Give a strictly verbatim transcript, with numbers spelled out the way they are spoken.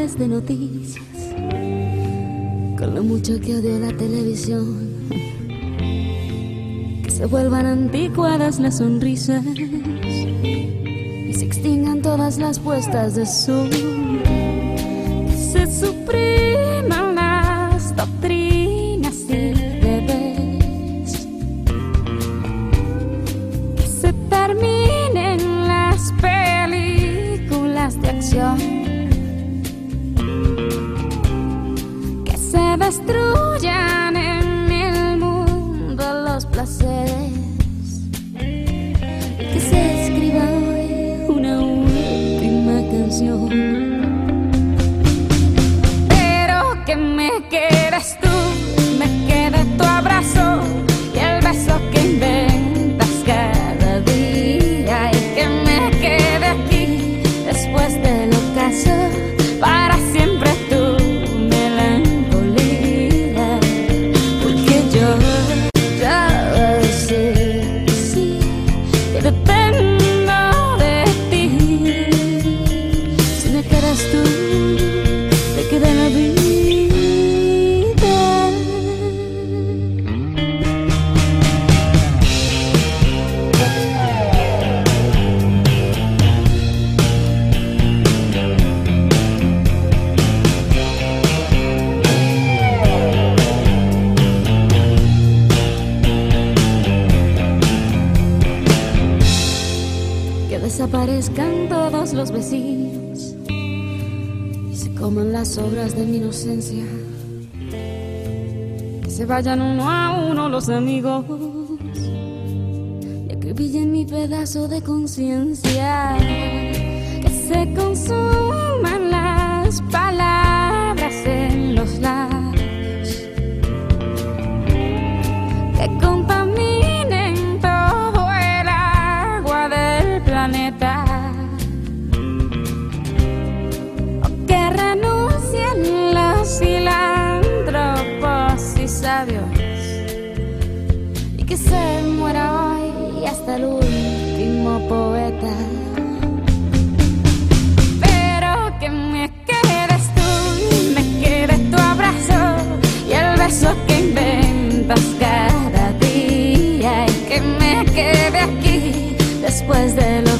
canales de noticias, con lo mucho que odio la televisión, que se vuelvan anticuadas las sonrisas y se extingan todas las puestas de sol, que se supriman las doctrinas y deberes, que se terminen las películas de acción, que se destruyan en el mundo los placeres y que se escriba hoy una última canción. Pero que me quedes tú, me quede tu abrazo y el beso que inventas cada día, y que me quede aquí después del ocaso para siempre tu melancolía, porque yo ya sé, sí, que dependo de ti. Si me quedas tú, me queda la vida. Que desaparezcan todos los vecinos y se coman las obras de mi inocencia, que se vayan uno a uno los amigos y acribillen mi pedazo de conciencia, que se consuman las palabras en los labios, que contaminen todo el agua del planeta, o que renuncien los filántropos y sabios, y que se muera hoy hasta el último poeta. Pero que me quedes tú, me quede tu abrazo y el beso que inventas cada día, y que me quede aquí después de lo